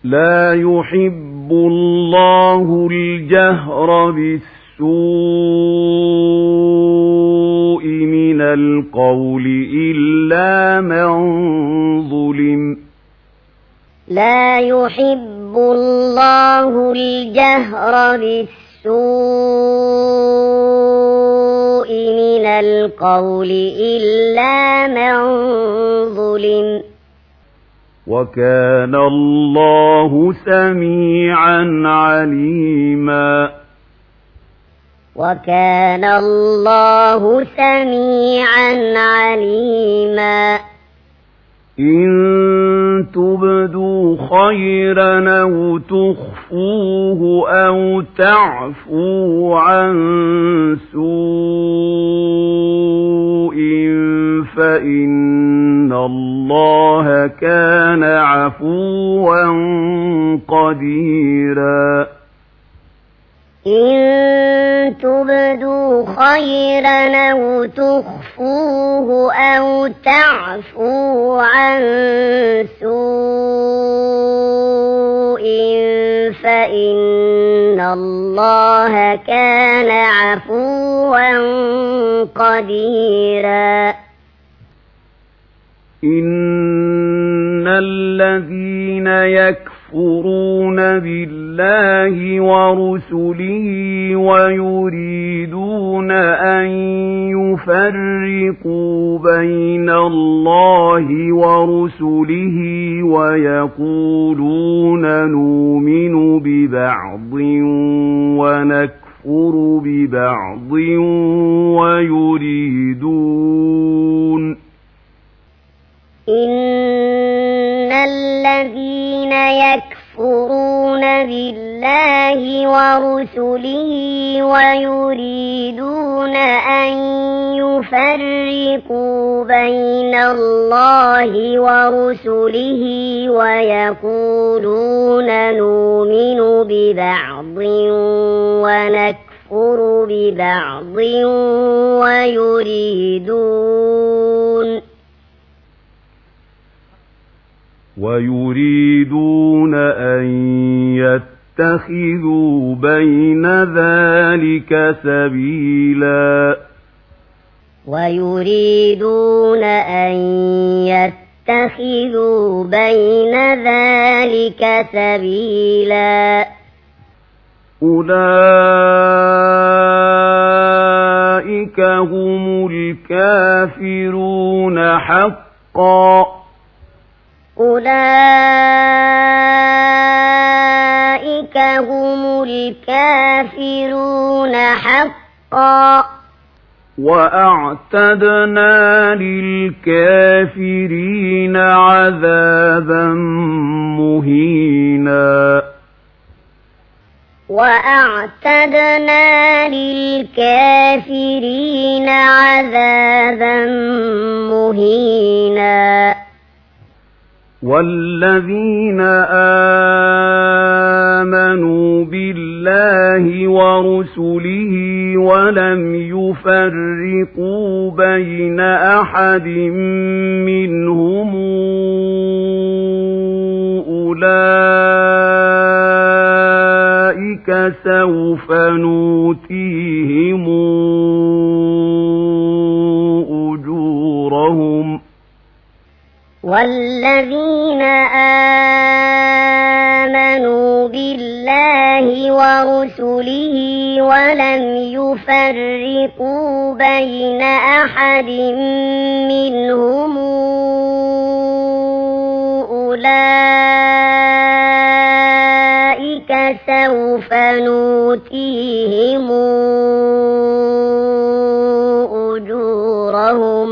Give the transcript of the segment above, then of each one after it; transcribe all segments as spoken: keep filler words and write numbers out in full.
لا يحب الله الجهر بالسوء من القول إلا من ظلم لا يحب الله الجهر بالسوء من القول إلا من ظلم وكان الله سميعا عليما وكان الله سميعا عليما إن تبدوا خيرا أو تخفوه أو تعفوا عن سوء فإن الله كان عفوا قديرا إن تبدوا خيرا أو تخفوه أو تعفوا عن سوء فإن الله كان عفوا قديرا إن الذين يكفرون بالله ورسله ويريدون أن يفرقوا بين الله ورسله ويقولون نؤمن ببعض ونكفر ببعض ويريدون إن الذين يكفرون بالله ورسله ويريدون أن يفرقوا بين الله ورسله ويقولون نؤمن ببعض ونكفر ببعض ويريدون ويريدون أن يتخذوا بين ذلك سبيلا ويريدون أن يتخذوا بين ذلك سبيلا أولئك هم الكافرون حقا أولئك هم الكافرون حقا وأعتدنا للكافرين عذابا مهينا وأعتدنا للكافرين عذابا مهينا والذين آمنوا بالله ورسله ولم يفرقوا بين أحد منهم أولئك سوف نؤتيهم أجورهم والذين آمنوا بالله ورسله ولم يفرقوا بين أحد منهم أولئك سوف نؤتيهم أجورهم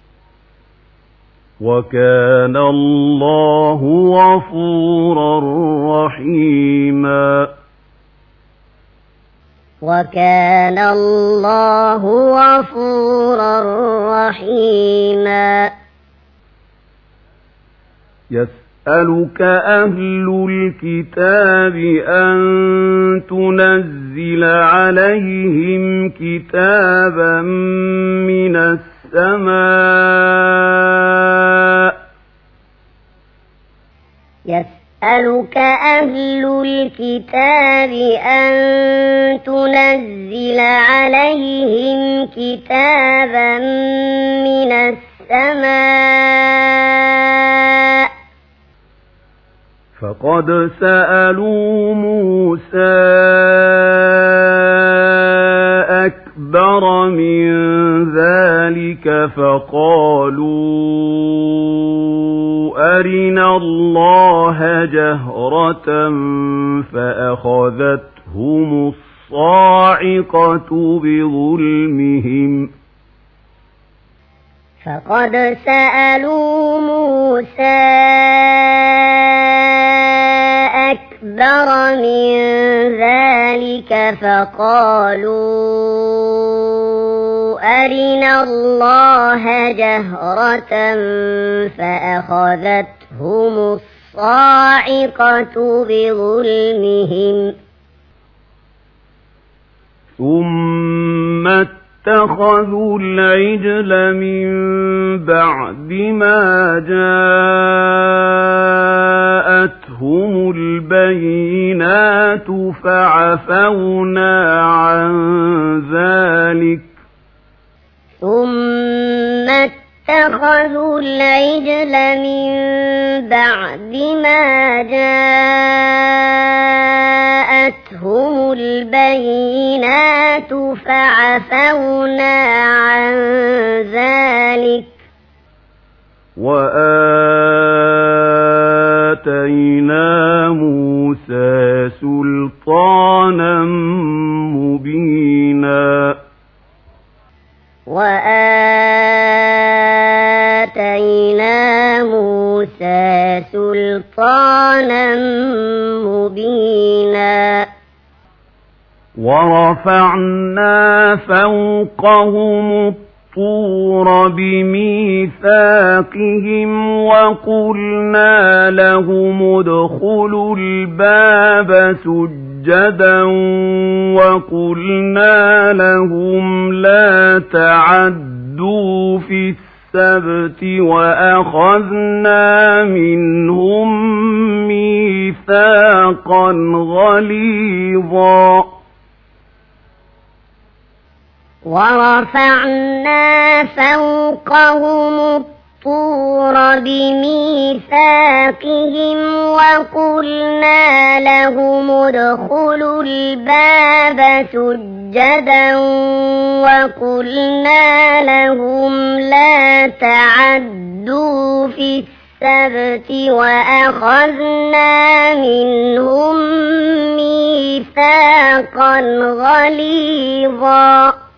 وكان الله غفورا رحيما وكان الله غفورا رحيما يسألك أهل الكتاب أن تنزل عليهم كتابا من السماء يسألك أهل الكتاب أن تنزل عليهم كتابا من السماء فقد سألوا موسى أكبر من ذلك فقالوا أرنا الله جهرة فأخذتهم الصاعقة بظلمهم فقد سألوا موسى أكبر من ذلك فقالوا أرنا الله جهرة فأخذتهم الصاعقة بظلمهم ثم اتخذوا العجل من بعد ما جاءتهم البينات فعفونا عن ذلك ثم اتخذوا العجل من بعد ما جاءتهم البينات فعفونا عن ذلك وآتينا موسى سلطانا مبينا وآتينا موسى سلطانا مبينا ورفعنا فوقهم الطور بميثاقهم وقلنا لهم ادخلوا الباب سجدا وقلنا لهم لا تعدوا في السبت وأخذنا منهم ميثاقا غليظا ورفعنا فوقهم الطور بميثاقهم وقلنا لهم ادخلوا الباب سجدا وقلنا لهم لا تعدوا في السبت وأخذنا منهم ميثاقا غليظا